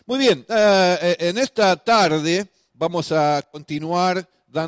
Muy bien, en esta tarde vamos a continuar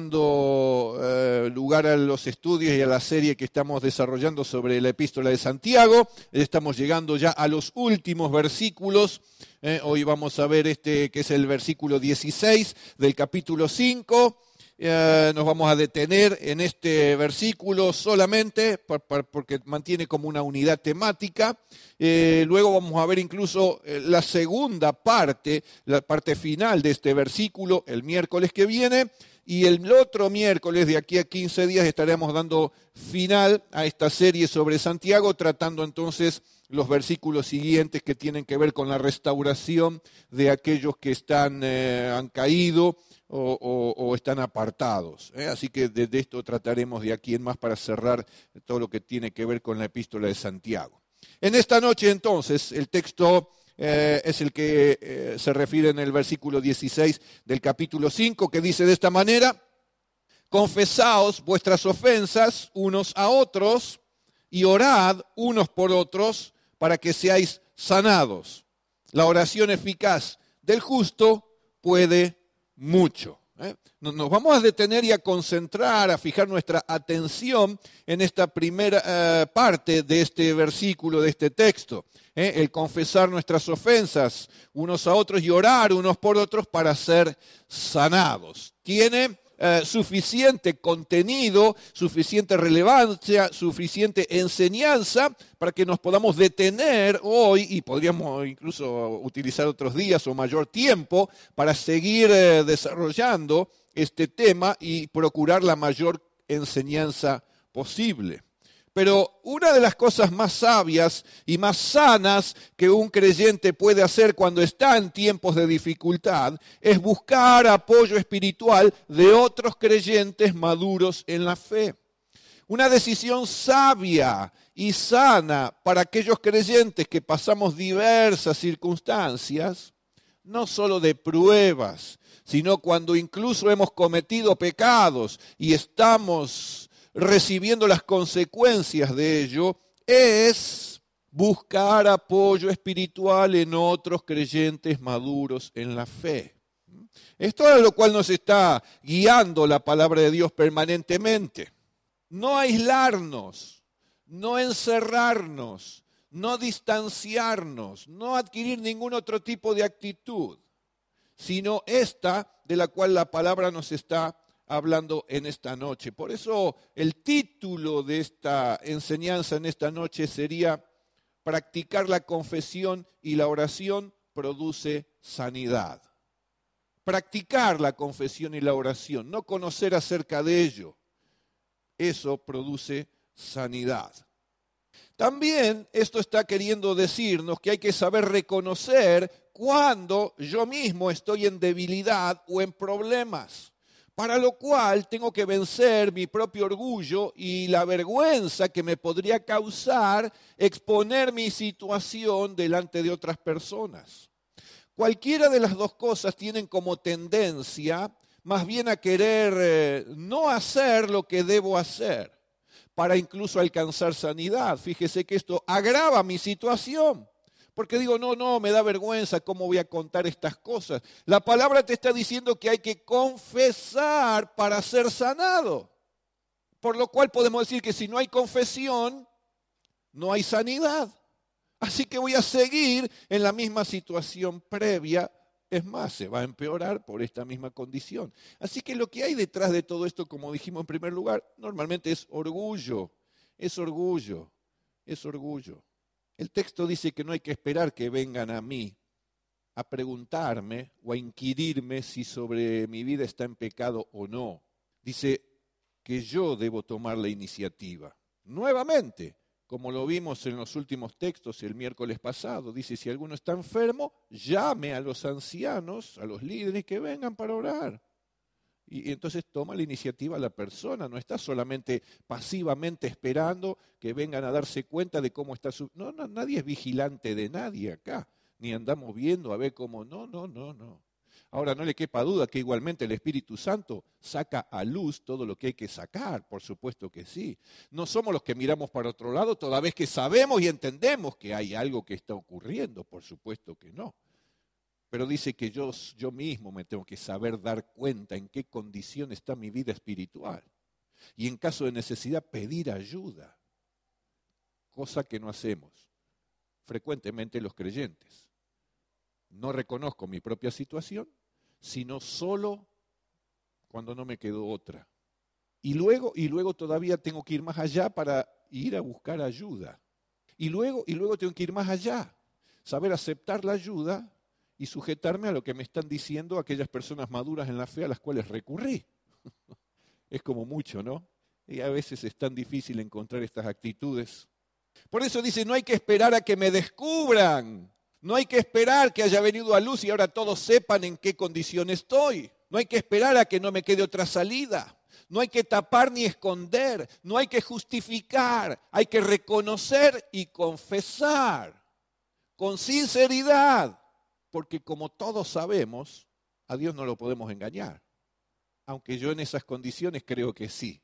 dando lugar a los estudios y a la serie que estamos desarrollando sobre la Epístola de Santiago. Estamos llegando ya a los últimos versículos. Hoy vamos a ver que es el versículo 16 del capítulo 5. Nos vamos a detener en este versículo solamente porque mantiene como una unidad temática. Luego vamos a ver incluso la segunda parte, la parte final de este versículo el miércoles que viene. Y el otro miércoles, de aquí a 15 días, estaremos dando final a esta serie sobre Santiago, tratando entonces los versículos siguientes que tienen que ver con la restauración de aquellos que han caído o están apartados. Así que de esto trataremos de aquí en más para cerrar todo lo que tiene que ver con la Epístola de Santiago. En esta noche entonces el texto es el que se refiere en el versículo 16 del capítulo 5, que dice de esta manera: confesaos vuestras ofensas unos a otros y orad unos por otros para que seáis sanados. La oración eficaz del justo puede mucho. Nos vamos a detener y a concentrar, a fijar nuestra atención en esta primera parte de este versículo, de este texto. El confesar nuestras ofensas unos a otros y orar unos por otros para ser sanados. Tiene suficiente contenido, suficiente relevancia, suficiente enseñanza para que nos podamos detener hoy, y podríamos incluso utilizar otros días o mayor tiempo para seguir desarrollando este tema y procurar la mayor enseñanza posible. Pero una de las cosas más sabias y más sanas que un creyente puede hacer cuando está en tiempos de dificultad es buscar apoyo espiritual de otros creyentes maduros en la fe. Una decisión sabia y sana para aquellos creyentes que pasamos diversas circunstancias, no solo de pruebas, sino cuando incluso hemos cometido pecados y estamos recibiendo las consecuencias de ello, es buscar apoyo espiritual en otros creyentes maduros en la fe. Esto es a lo cual nos está guiando la palabra de Dios permanentemente. No aislarnos, no encerrarnos, no distanciarnos, no adquirir ningún otro tipo de actitud, sino esta de la cual la palabra nos está hablando en esta noche. Por eso el título de esta enseñanza en esta noche sería: practicar la confesión y la oración produce sanidad. Practicar la confesión y la oración, no conocer acerca de ello, eso produce sanidad. También esto está queriendo decirnos que hay que saber reconocer cuando yo mismo estoy en debilidad o en problemas, para lo cual tengo que vencer mi propio orgullo y la vergüenza que me podría causar exponer mi situación delante de otras personas. Cualquiera de las dos cosas tienen como tendencia más bien a querer no hacer lo que debo hacer para incluso alcanzar sanidad. Fíjese que esto agrava mi situación. Porque digo, no, me da vergüenza, ¿cómo voy a contar estas cosas? La palabra te está diciendo que hay que confesar para ser sanado. Por lo cual podemos decir que si no hay confesión, no hay sanidad. Así que voy a seguir en la misma situación previa. Es más, se va a empeorar por esta misma condición. Así que lo que hay detrás de todo esto, como dijimos en primer lugar, normalmente es orgullo. Es orgullo. Es orgullo. El texto dice que no hay que esperar que vengan a mí a preguntarme o a inquirirme si sobre mi vida está en pecado o no. Dice que yo debo tomar la iniciativa. Nuevamente, como lo vimos en los últimos textos el miércoles pasado, dice: si alguno está enfermo, llame a los ancianos, a los líderes que vengan para orar. Y entonces toma la iniciativa la persona, no está solamente pasivamente esperando que vengan a darse cuenta de cómo está su... No, nadie es vigilante de nadie acá, ni andamos viendo a ver cómo... No. Ahora no le quepa duda que igualmente el Espíritu Santo saca a luz todo lo que hay que sacar, por supuesto que sí. No somos los que miramos para otro lado toda vez que sabemos y entendemos que hay algo que está ocurriendo, por supuesto que no. pero dice que yo mismo me tengo que saber dar cuenta en qué condición está mi vida espiritual. Y en caso de necesidad pedir ayuda, cosa que no hacemos frecuentemente los creyentes. No reconozco mi propia situación, sino solo cuando no me quedó otra. Y luego todavía tengo que ir más allá para ir a buscar ayuda. Y luego tengo que ir más allá, saber aceptar la ayuda y sujetarme a lo que me están diciendo aquellas personas maduras en la fe a las cuales recurrí. Es como mucho, ¿no? Y a veces es tan difícil encontrar estas actitudes. Por eso dice, no hay que esperar a que me descubran. No hay que esperar que haya venido a luz y ahora todos sepan en qué condición estoy. No hay que esperar a que no me quede otra salida. No hay que tapar ni esconder. No hay que justificar. Hay que reconocer y confesar con sinceridad. Porque como todos sabemos, a Dios no lo podemos engañar. Aunque yo en esas condiciones creo que sí.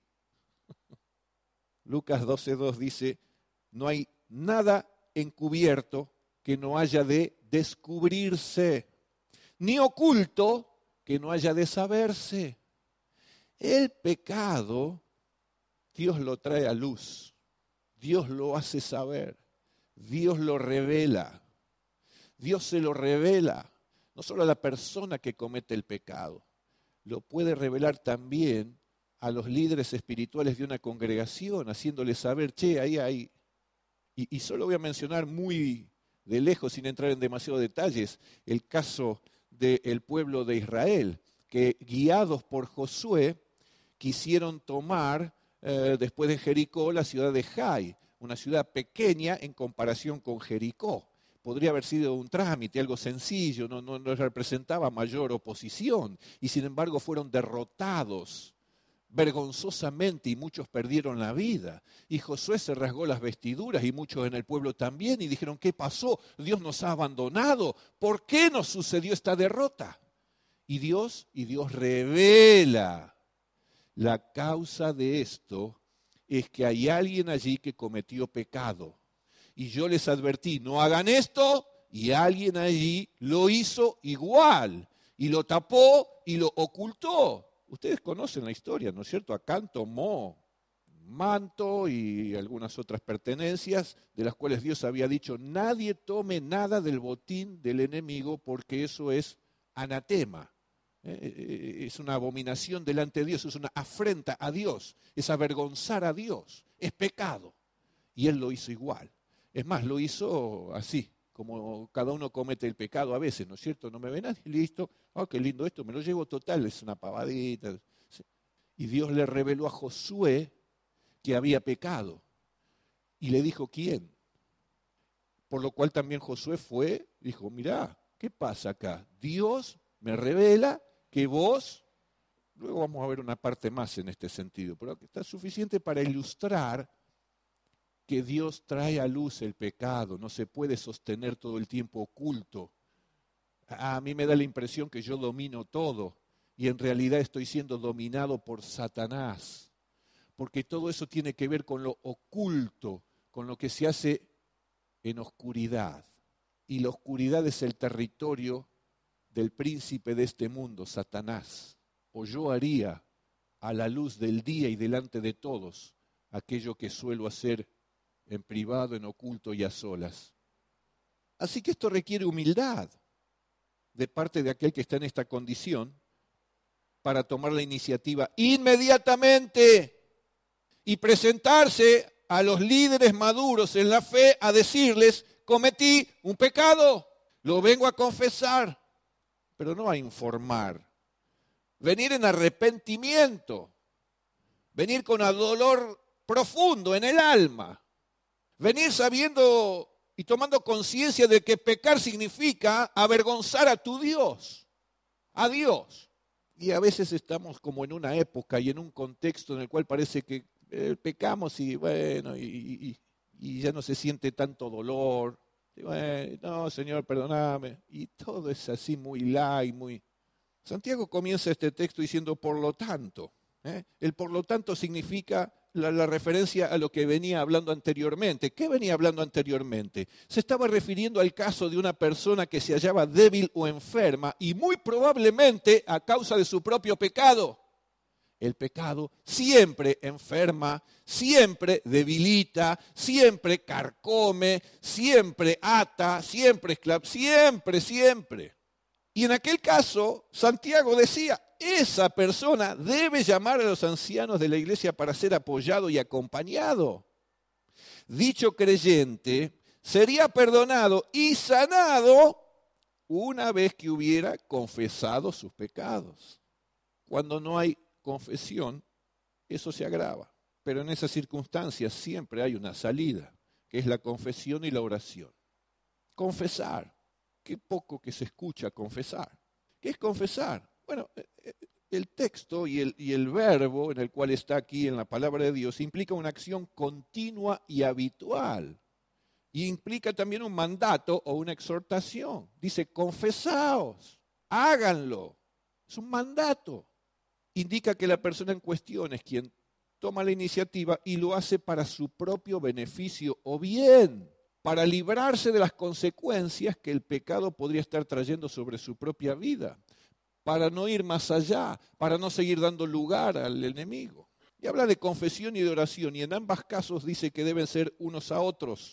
Lucas 12:2 dice, no hay nada encubierto que no haya de descubrirse, ni oculto que no haya de saberse. El pecado, Dios lo trae a luz, Dios lo hace saber, Dios lo revela. Dios se lo revela, no solo a la persona que comete el pecado, lo puede revelar también a los líderes espirituales de una congregación, haciéndoles saber, che, ahí hay. Y solo voy a mencionar muy de lejos, sin entrar en demasiados detalles, el caso del pueblo de Israel, que guiados por Josué, quisieron tomar, después de Jericó, la ciudad de Jai, una ciudad pequeña en comparación con Jericó. Podría haber sido un trámite, algo sencillo, no representaba mayor oposición, y sin embargo fueron derrotados vergonzosamente y muchos perdieron la vida. Y Josué se rasgó las vestiduras y muchos en el pueblo también y dijeron, ¿qué pasó? Dios nos ha abandonado. ¿Por qué nos sucedió esta derrota? Y Dios revela la causa de esto es que hay alguien allí que cometió pecado. Y yo les advertí, no hagan esto, y alguien allí lo hizo igual, y lo tapó y lo ocultó. Ustedes conocen la historia, ¿no es cierto? Acán tomó manto y algunas otras pertenencias de las cuales Dios había dicho, nadie tome nada del botín del enemigo porque eso es anatema. Es una abominación delante de Dios, es una afrenta a Dios, es avergonzar a Dios, es pecado. Y él lo hizo igual. Es más, lo hizo así, como cada uno comete el pecado a veces, ¿no es cierto? No me ve nadie, listo, oh, qué lindo esto, me lo llevo total, es una pavadita. Y Dios le reveló a Josué que había pecado. Y le dijo, ¿quién? Por lo cual también Josué fue, dijo, mirá, ¿qué pasa acá? Dios me revela que vos, luego vamos a ver una parte más en este sentido, pero está suficiente para ilustrar que Dios trae a luz el pecado, no se puede sostener todo el tiempo oculto. A mí me da la impresión que yo domino todo y en realidad estoy siendo dominado por Satanás, porque todo eso tiene que ver con lo oculto, con lo que se hace en oscuridad. Y la oscuridad es el territorio del príncipe de este mundo, Satanás. O yo haría a la luz del día y delante de todos aquello que suelo hacer en privado, en oculto y a solas. Así que esto requiere humildad de parte de aquel que está en esta condición para tomar la iniciativa inmediatamente y presentarse a los líderes maduros en la fe a decirles, cometí un pecado, lo vengo a confesar, pero no a informar. Venir en arrepentimiento, venir con un dolor profundo en el alma. Venir sabiendo y tomando conciencia de que pecar significa avergonzar a tu Dios, a Dios. Y a veces estamos como en una época y en un contexto en el cual parece que pecamos y bueno, y ya no se siente tanto dolor. Y bueno, no, Señor, perdóname. Y todo es así muy light, muy... Santiago comienza este texto diciendo por lo tanto. El por lo tanto significa la referencia a lo que venía hablando anteriormente. ¿Qué venía hablando anteriormente? Se estaba refiriendo al caso de una persona que se hallaba débil o enferma y muy probablemente a causa de su propio pecado. El pecado siempre enferma, siempre debilita, siempre carcome, siempre ata, siempre esclaviza, siempre. Y en aquel caso, Santiago decía, esa persona debe llamar a los ancianos de la iglesia para ser apoyado y acompañado. Dicho creyente sería perdonado y sanado una vez que hubiera confesado sus pecados. Cuando no hay confesión, eso se agrava. Pero en esas circunstancias siempre hay una salida, que es la confesión y la oración. Confesar. Qué poco que se escucha confesar. ¿Qué es confesar? Bueno, el texto y el verbo en el cual está aquí en la palabra de Dios implica una acción continua y habitual. Y implica también un mandato o una exhortación. Dice, confesaos, háganlo. Es un mandato. Indica que la persona en cuestión es quien toma la iniciativa y lo hace para su propio beneficio o bien, para librarse de las consecuencias que el pecado podría estar trayendo sobre su propia vida, para no ir más allá, para no seguir dando lugar al enemigo. Y habla de confesión y de oración, y en ambos casos dice que deben ser unos a otros.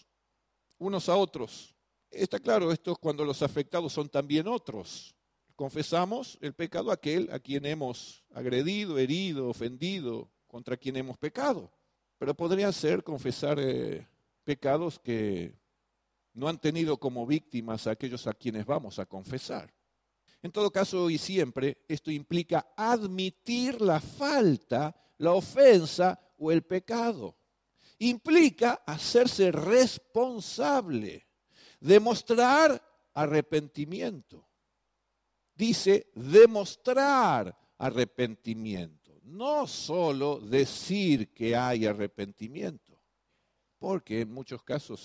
Está claro, esto es cuando los afectados son también otros. Confesamos el pecado a aquel a quien hemos agredido, herido, ofendido, contra quien hemos pecado. Pero podrían ser confesar pecados que no han tenido como víctimas a aquellos a quienes vamos a confesar. En todo caso y siempre, esto implica admitir la falta, la ofensa o el pecado. Implica hacerse responsable, demostrar arrepentimiento. Dice demostrar arrepentimiento, no solo decir que hay arrepentimiento, porque en muchos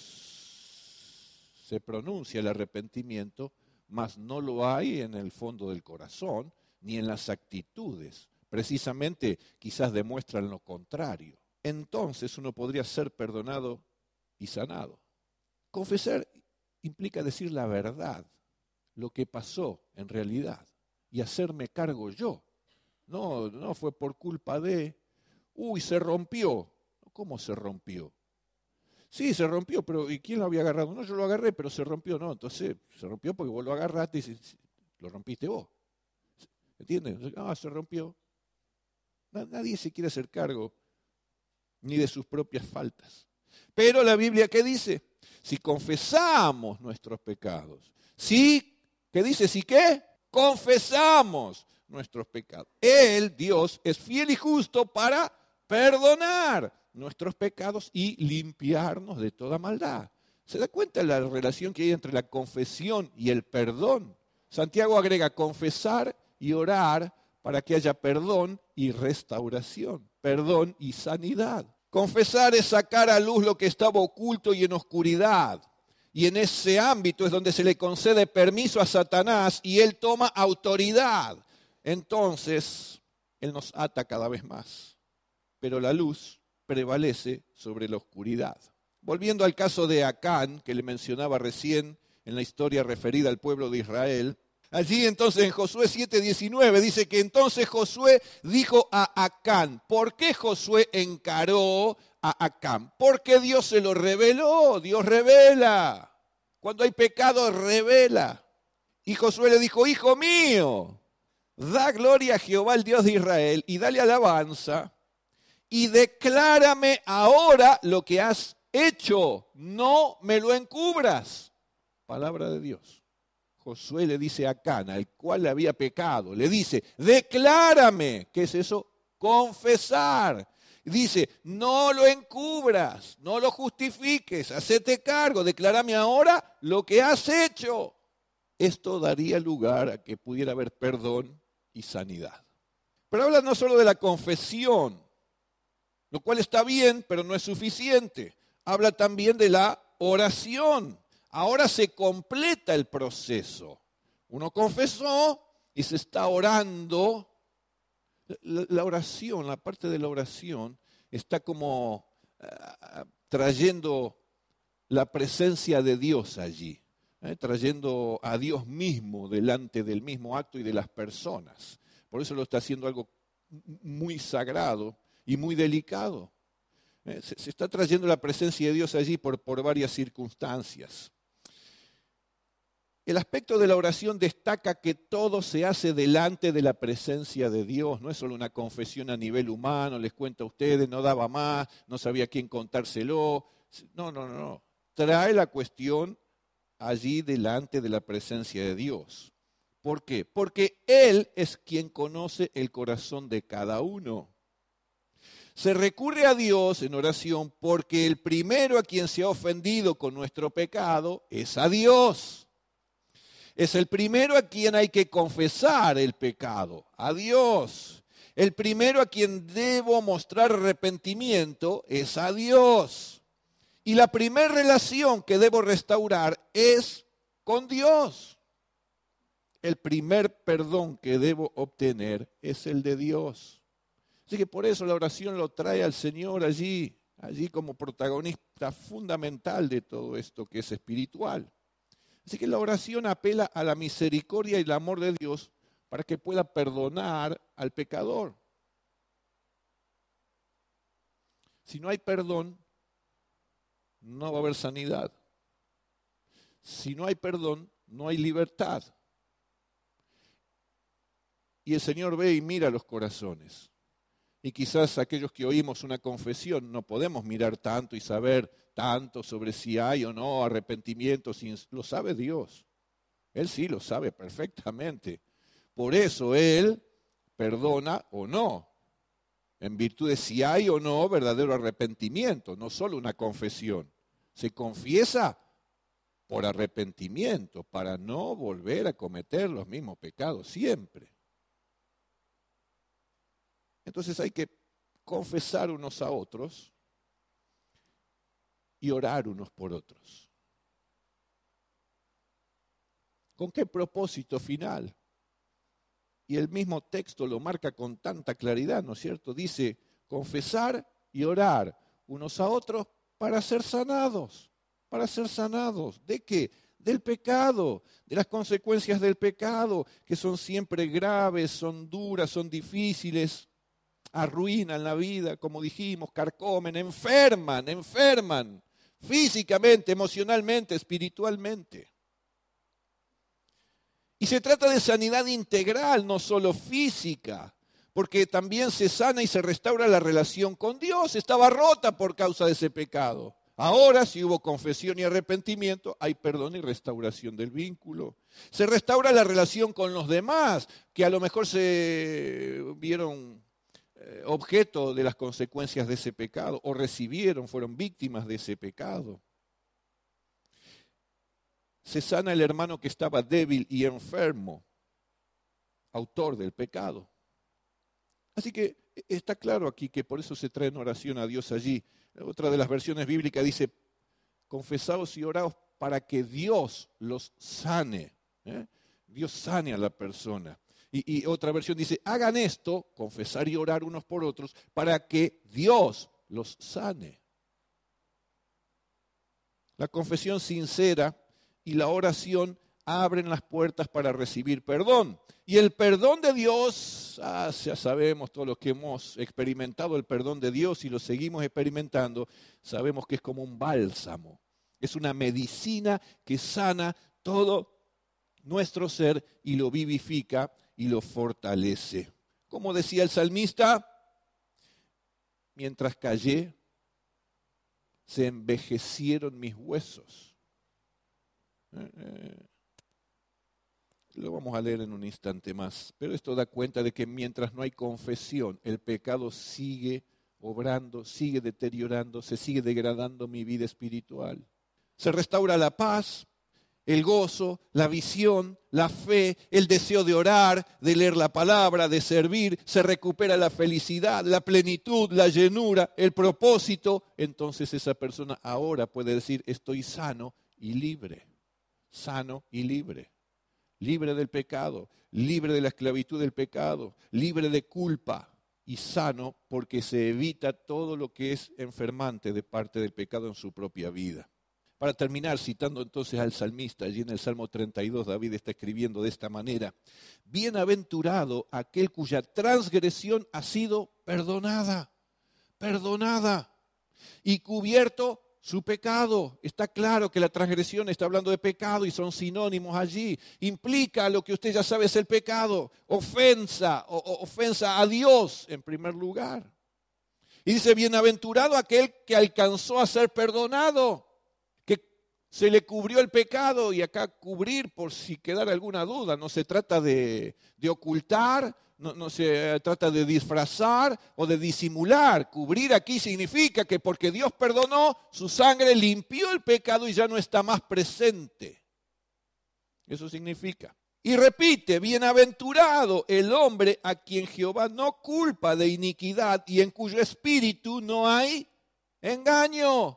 casos se pronuncia el arrepentimiento, mas no lo hay en el fondo del corazón ni en las actitudes. Precisamente quizás demuestran lo contrario. Entonces uno podría ser perdonado y sanado. Confesar implica decir la verdad, lo que pasó en realidad, y hacerme cargo yo. No fue por culpa de, se rompió. ¿Cómo se rompió? Sí, se rompió, pero ¿y quién lo había agarrado? No, yo lo agarré, pero se rompió. No, entonces se rompió porque vos lo agarraste y lo rompiste vos. ¿Entiendes? Se rompió. Nadie se quiere hacer cargo ni de sus propias faltas. Pero la Biblia, ¿qué dice? Si confesamos nuestros pecados, ¿qué dice? ¿Sí qué? Confesamos nuestros pecados. Él, Dios, es fiel y justo para perdonar nuestros pecados y limpiarnos de toda maldad. ¿Se da cuenta de la relación que hay entre la confesión y el perdón? Santiago agrega confesar y orar para que haya perdón y restauración, perdón y sanidad. Confesar es sacar a luz lo que estaba oculto y en oscuridad. Y en ese ámbito es donde se le concede permiso a Satanás y él toma autoridad. Entonces, él nos ata cada vez más. Pero la luz prevalece sobre la oscuridad. Volviendo al caso de Acán, que le mencionaba recién en la historia referida al pueblo de Israel, allí entonces en Josué 7:19 dice que entonces Josué dijo a Acán. ¿Por qué Josué encaró a Acán? Porque Dios se lo reveló. Dios revela. Cuando hay pecado, revela. Y Josué le dijo, hijo mío, da gloria a Jehová, el Dios de Israel, y dale alabanza, y declárame ahora lo que has hecho. No me lo encubras. Palabra de Dios. Josué le dice a Acán, al cual le había pecado, le dice, declárame. ¿Qué es eso? Confesar. Dice, no lo encubras, no lo justifiques, hacete cargo, declárame ahora lo que has hecho. Esto daría lugar a que pudiera haber perdón y sanidad. Pero habla no solo de la confesión, lo cual está bien, pero no es suficiente. Habla también de la oración. Ahora se completa el proceso. Uno confesó y se está orando. La oración, la parte de la oración, está como trayendo la presencia de Dios allí, trayendo a Dios mismo delante del mismo acto y de las personas. Por eso lo está haciendo algo muy sagrado y muy delicado. Se está trayendo la presencia de Dios allí por varias circunstancias. El aspecto de la oración destaca que todo se hace delante de la presencia de Dios. No es solo una confesión a nivel humano, les cuento a ustedes, no daba más, no sabía a quién contárselo. No. Trae la cuestión allí delante de la presencia de Dios. ¿Por qué? Porque Él es quien conoce el corazón de cada uno. Se recurre a Dios en oración porque el primero a quien se ha ofendido con nuestro pecado es a Dios. Es el primero a quien hay que confesar el pecado, a Dios. El primero a quien debo mostrar arrepentimiento es a Dios. Y la primera relación que debo restaurar es con Dios. El primer perdón que debo obtener es el de Dios. Así que por eso la oración lo trae al Señor allí como protagonista fundamental de todo esto que es espiritual. Así que la oración apela a la misericordia y el amor de Dios para que pueda perdonar al pecador. Si no hay perdón, no va a haber sanidad. Si no hay perdón, no hay libertad. Y el Señor ve y mira los corazones. Y quizás aquellos que oímos una confesión no podemos mirar tanto y saber tanto sobre si hay o no arrepentimiento. Lo sabe Dios. Él sí lo sabe perfectamente. Por eso Él perdona o no, en virtud de si hay o no verdadero arrepentimiento, no solo una confesión. Se confiesa por arrepentimiento, para no volver a cometer los mismos pecados siempre. Entonces hay que confesar unos a otros y orar unos por otros. ¿Con qué propósito final? Y el mismo texto lo marca con tanta claridad, ¿no es cierto? Dice, confesar y orar unos a otros para ser sanados. ¿Para ser sanados? ¿De qué? Del pecado, de las consecuencias del pecado, que son siempre graves, son duras, son difíciles, arruinan la vida, como dijimos, carcomen, enferman, físicamente, emocionalmente, espiritualmente. Y se trata de sanidad integral, no solo física, porque también se sana y se restaura la relación con Dios. Estaba rota por causa de ese pecado. Ahora, si hubo confesión y arrepentimiento, hay perdón y restauración del vínculo. Se restaura la relación con los demás, que a lo mejor se vieron objeto de las consecuencias de ese pecado, o fueron víctimas de ese pecado. Se sana el hermano que estaba débil y enfermo, autor del pecado. Así que está claro aquí que por eso se trae en oración a Dios allí. Otra de las versiones bíblicas dice, confesaos y oraos para que Dios los sane. Dios sane a la persona. Y otra versión dice, hagan esto, confesar y orar unos por otros, para que Dios los sane. La confesión sincera y la oración abren las puertas para recibir perdón. Y el perdón de Dios, ya sabemos todos los que hemos experimentado el perdón de Dios y lo seguimos experimentando, sabemos que es como un bálsamo. Es una medicina que sana todo nuestro ser y lo vivifica y lo fortalece. Como decía el salmista, mientras callé, se envejecieron mis huesos. Lo vamos a leer en un instante más, pero esto da cuenta de que mientras no hay confesión, el pecado sigue obrando, sigue deteriorando, se sigue degradando mi vida espiritual. Se restaura la paz, el gozo, la visión, la fe, el deseo de orar, de leer la palabra, de servir, se recupera la felicidad, la plenitud, la llenura, el propósito. Entonces esa persona ahora puede decir, estoy sano y libre, libre del pecado, libre de la esclavitud del pecado, libre de culpa y sano porque se evita todo lo que es enfermante de parte del pecado en su propia vida. Para terminar, citando entonces al salmista, allí en el Salmo 32, David está escribiendo de esta manera: bienaventurado aquel cuya transgresión ha sido perdonada, y cubierto su pecado. Está claro que la transgresión está hablando de pecado y son sinónimos allí. Implica lo que usted ya sabe es el pecado, ofensa a Dios en primer lugar. Y dice, bienaventurado aquel que alcanzó a ser perdonado, que se le cubrió el pecado. Y acá cubrir, por si quedara alguna duda, no se trata de ocultar, no se trata de disfrazar o de disimular. Cubrir aquí significa que porque Dios perdonó, su sangre limpió el pecado y ya no está más presente. Eso significa. Y repite, bienaventurado el hombre a quien Jehová no culpa de iniquidad y en cuyo espíritu no hay engaño.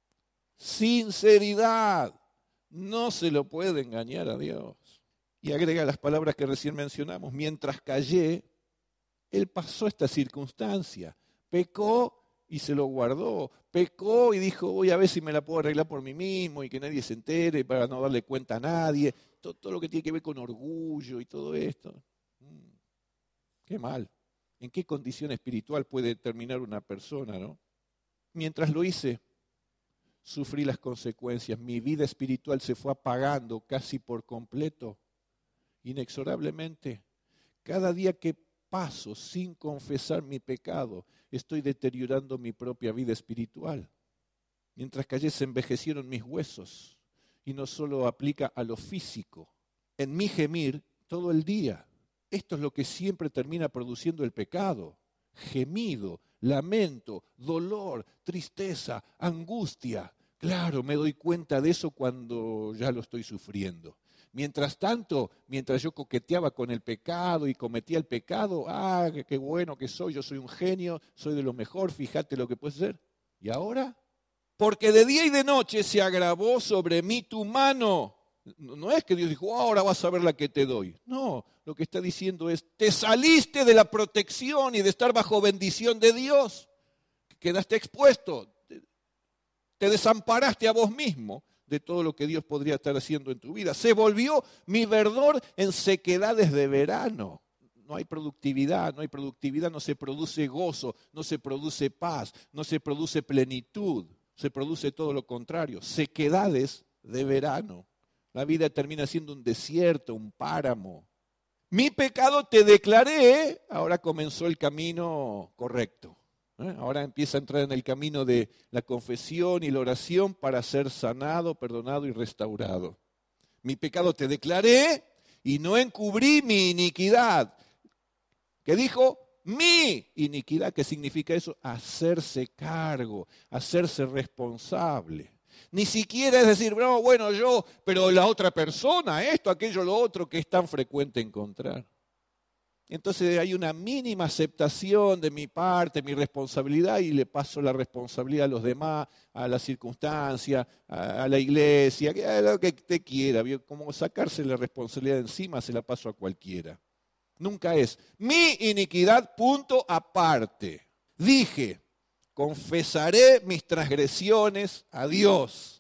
Sinceridad. No se lo puede engañar a Dios. Y agrega las palabras que recién mencionamos. Mientras callé, él pasó esta circunstancia. Pecó y se lo guardó. Pecó y dijo, voy a ver si me la puedo arreglar por mí mismo y que nadie se entere para no darle cuenta a nadie. Todo lo que tiene que ver con orgullo y todo esto. Qué mal. ¿En qué condición espiritual puede terminar una persona, no? Mientras lo hice, sufrí las consecuencias. Mi vida espiritual se fue apagando casi por completo. Inexorablemente, cada día que paso sin confesar mi pecado, estoy deteriorando mi propia vida espiritual. Mientras callé se envejecieron mis huesos, y no solo aplica a lo físico. En mi gemir todo el día. Esto es lo que siempre termina produciendo el pecado. Gemido, lamento, dolor, tristeza, angustia. Claro, me doy cuenta de eso cuando ya lo estoy sufriendo. Mientras tanto, mientras yo coqueteaba con el pecado y cometía el pecado, qué bueno que soy, yo soy un genio, soy de lo mejor, fíjate lo que puedes hacer. ¿Y ahora? Porque de día y de noche se agravó sobre mí tu mano. No es que Dios dijo, ahora vas a ver la que te doy. No, lo que está diciendo es, te saliste de la protección y de estar bajo bendición de Dios. Quedaste expuesto, te desamparaste a vos mismo de todo lo que Dios podría estar haciendo en tu vida. Se volvió mi verdor en sequedades de verano. No hay productividad, no se produce gozo, no se produce paz, no se produce plenitud, se produce todo lo contrario, sequedades de verano. La vida termina siendo un desierto, un páramo. Mi pecado te declaré, ahora comenzó el camino correcto. Ahora empieza a entrar en el camino de la confesión y la oración para ser sanado, perdonado y restaurado. Mi pecado te declaré y no encubrí mi iniquidad. ¿Qué dijo? Mi iniquidad. ¿Qué significa eso? Hacerse cargo, hacerse responsable. Ni siquiera es decir, no, bueno, yo, pero la otra persona, esto, aquello, lo otro, que es tan frecuente encontrar. Entonces hay una mínima aceptación de mi parte, mi responsabilidad, y le paso la responsabilidad a los demás, a la circunstancia, a la iglesia, a lo que usted quiera. Como sacarse la responsabilidad de encima, se la paso a cualquiera. Nunca es mi iniquidad, punto aparte. Dije, confesaré mis transgresiones a Dios.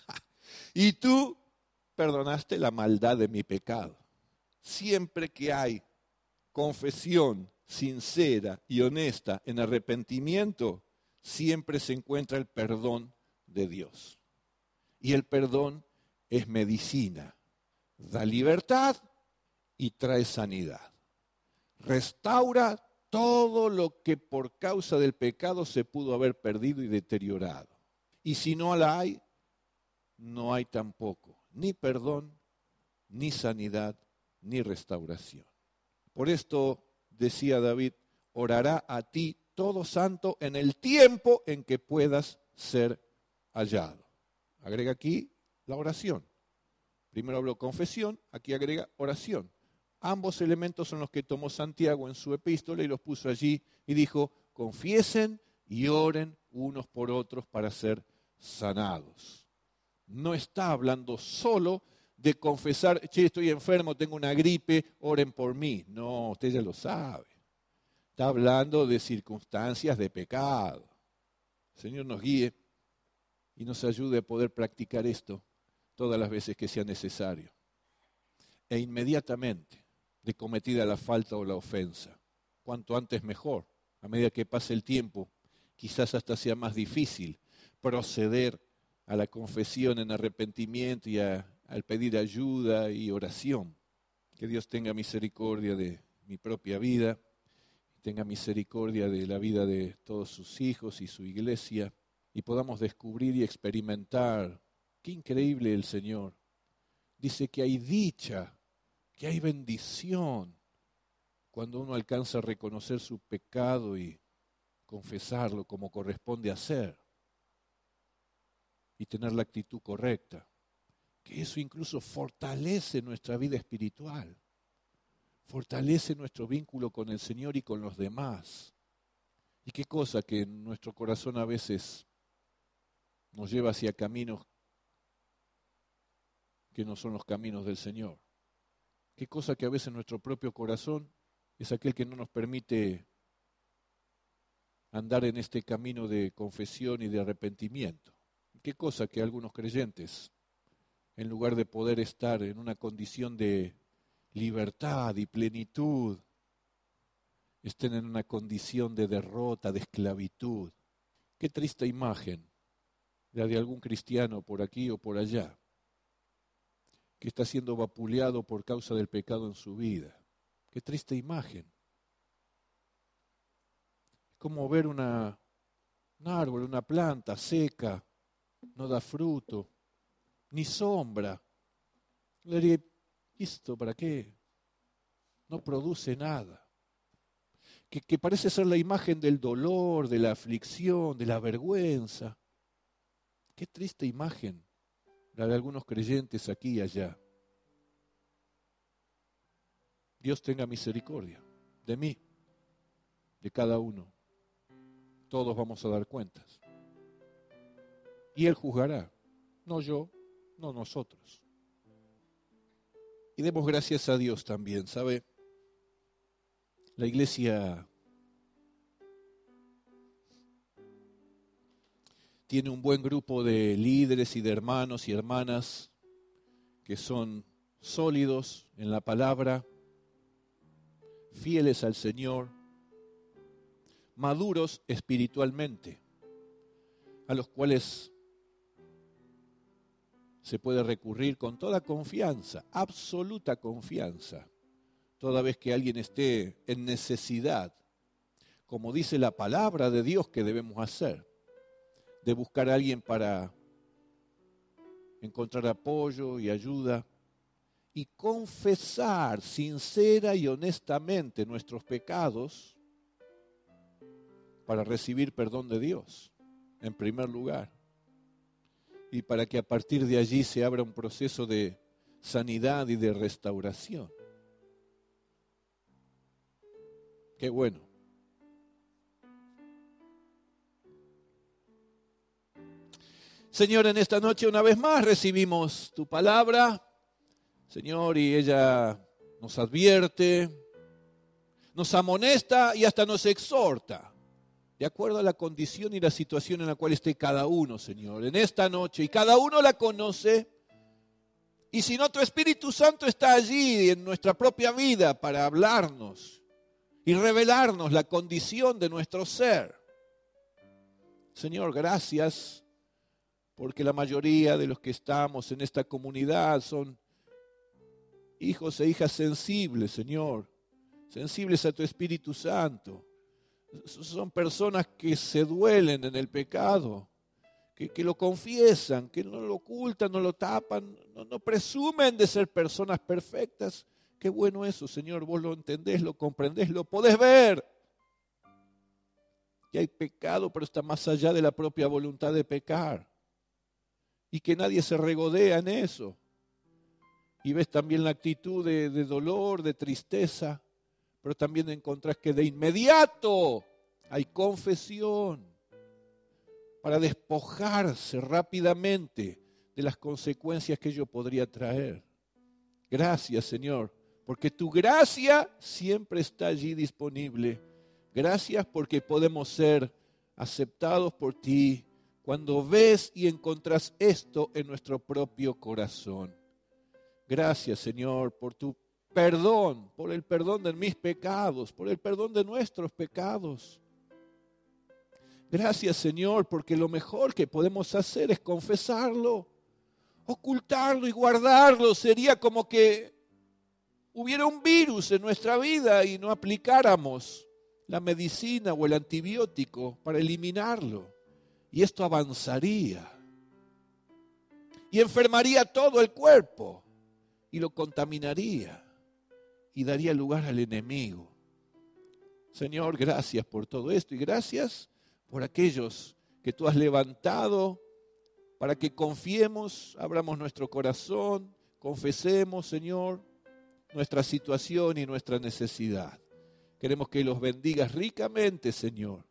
Y tú perdonaste la maldad de mi pecado. Siempre que hay confesión sincera y honesta en arrepentimiento, siempre se encuentra el perdón de Dios. Y el perdón es medicina, da libertad y trae sanidad. Restaura todo lo que por causa del pecado se pudo haber perdido y deteriorado. Y si no la hay, no hay tampoco ni perdón, ni sanidad, ni restauración. Por esto decía David, orará a ti todo santo en el tiempo en que puedas ser hallado. Agrega aquí la oración. Primero habló confesión, aquí agrega oración. Ambos elementos son los que tomó Santiago en su epístola y los puso allí y dijo, confiesen y oren unos por otros para ser sanados. No está hablando solo de confesar, che, estoy enfermo, tengo una gripe, oren por mí. No, usted ya lo sabe. Está hablando de circunstancias de pecado. El Señor nos guíe y nos ayude a poder practicar esto todas las veces que sea necesario. E inmediatamente de cometida la falta o la ofensa. Cuanto antes mejor. A medida que pase el tiempo, quizás hasta sea más difícil proceder a la confesión en arrepentimiento y al pedir ayuda y oración. Que Dios tenga misericordia de mi propia vida, tenga misericordia de la vida de todos sus hijos y su iglesia, y podamos descubrir y experimentar qué increíble el Señor. Dice que hay dicha, que hay bendición cuando uno alcanza a reconocer su pecado y confesarlo como corresponde hacer y tener la actitud correcta. Que eso incluso fortalece nuestra vida espiritual, fortalece nuestro vínculo con el Señor y con los demás. Y qué cosa que nuestro corazón a veces nos lleva hacia caminos que no son los caminos del Señor. Qué cosa que a veces nuestro propio corazón es aquel que no nos permite andar en este camino de confesión y de arrepentimiento. Qué cosa que algunos creyentes, en lugar de poder estar en una condición de libertad y plenitud, estén en una condición de derrota, de esclavitud. Qué triste imagen la de algún cristiano por aquí o por allá, que está siendo vapuleado por causa del pecado en su vida. Qué triste imagen. Es como ver un árbol, una planta seca, no da fruto, ni sombra. Le diría, ¿esto para qué? No produce nada. Que parece ser la imagen del dolor, de la aflicción, de la vergüenza. Qué triste imagen la de algunos creyentes aquí y allá. Dios tenga misericordia de mí, de cada uno. Todos vamos a dar cuentas. Y Él juzgará, no yo, no nosotros. Y demos gracias a Dios también, ¿sabe? La iglesia tiene un buen grupo de líderes y de hermanos y hermanas que son sólidos en la palabra, fieles al Señor, maduros espiritualmente, a los cuales se puede recurrir con toda confianza, absoluta confianza, toda vez que alguien esté en necesidad, como dice la palabra de Dios que debemos hacer, de buscar a alguien para encontrar apoyo y ayuda y confesar sincera y honestamente nuestros pecados para recibir perdón de Dios, en primer lugar, y para que a partir de allí se abra un proceso de sanidad y de restauración. Qué bueno. Señor, en esta noche una vez más recibimos tu palabra, Señor, y ella nos advierte, nos amonesta y hasta nos exhorta, de acuerdo a la condición y la situación en la cual esté cada uno, Señor, en esta noche. Y cada uno la conoce. Y si no, tu Espíritu Santo está allí en nuestra propia vida para hablarnos y revelarnos la condición de nuestro ser. Señor, gracias, porque la mayoría de los que estamos en esta comunidad son hijos e hijas sensibles, Señor, sensibles a tu Espíritu Santo. Son personas que se duelen en el pecado, que lo confiesan, que no lo ocultan, no lo tapan, no presumen de ser personas perfectas. Qué bueno eso, Señor, vos lo entendés, lo comprendés, lo podés ver. Que hay pecado, pero está más allá de la propia voluntad de pecar. Y que nadie se regodea en eso. Y ves también la actitud de dolor, de tristeza, pero también encontrás que de inmediato hay confesión para despojarse rápidamente de las consecuencias que ello podría traer. Gracias, Señor, porque tu gracia siempre está allí disponible. Gracias porque podemos ser aceptados por ti cuando ves y encontrás esto en nuestro propio corazón. Gracias, Señor, por tu perdón, por el perdón de mis pecados, por el perdón de nuestros pecados. Gracias, Señor, porque lo mejor que podemos hacer es confesarlo. Ocultarlo y guardarlo sería como que hubiera un virus en nuestra vida y no aplicáramos la medicina o el antibiótico para eliminarlo. Y esto avanzaría. Y enfermaría todo el cuerpo. Y lo contaminaría. Y daría lugar al enemigo. Señor, gracias por todo esto. Y gracias por aquellos que tú has levantado para que confiemos, abramos nuestro corazón, confesemos, Señor, nuestra situación y nuestra necesidad. Queremos que los bendigas ricamente, Señor.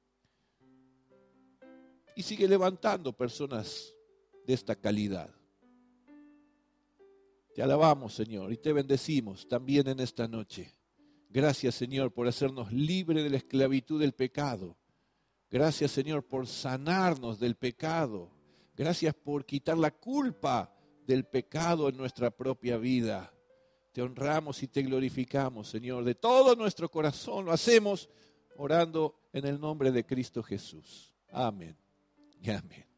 Y sigue levantando personas de esta calidad. Te alabamos, Señor, y te bendecimos también en esta noche. Gracias, Señor, por hacernos libres de la esclavitud del pecado. Gracias, Señor, por sanarnos del pecado. Gracias por quitar la culpa del pecado en nuestra propia vida. Te honramos y te glorificamos, Señor, de todo nuestro corazón. Lo hacemos orando en el nombre de Cristo Jesús. Amén y amén.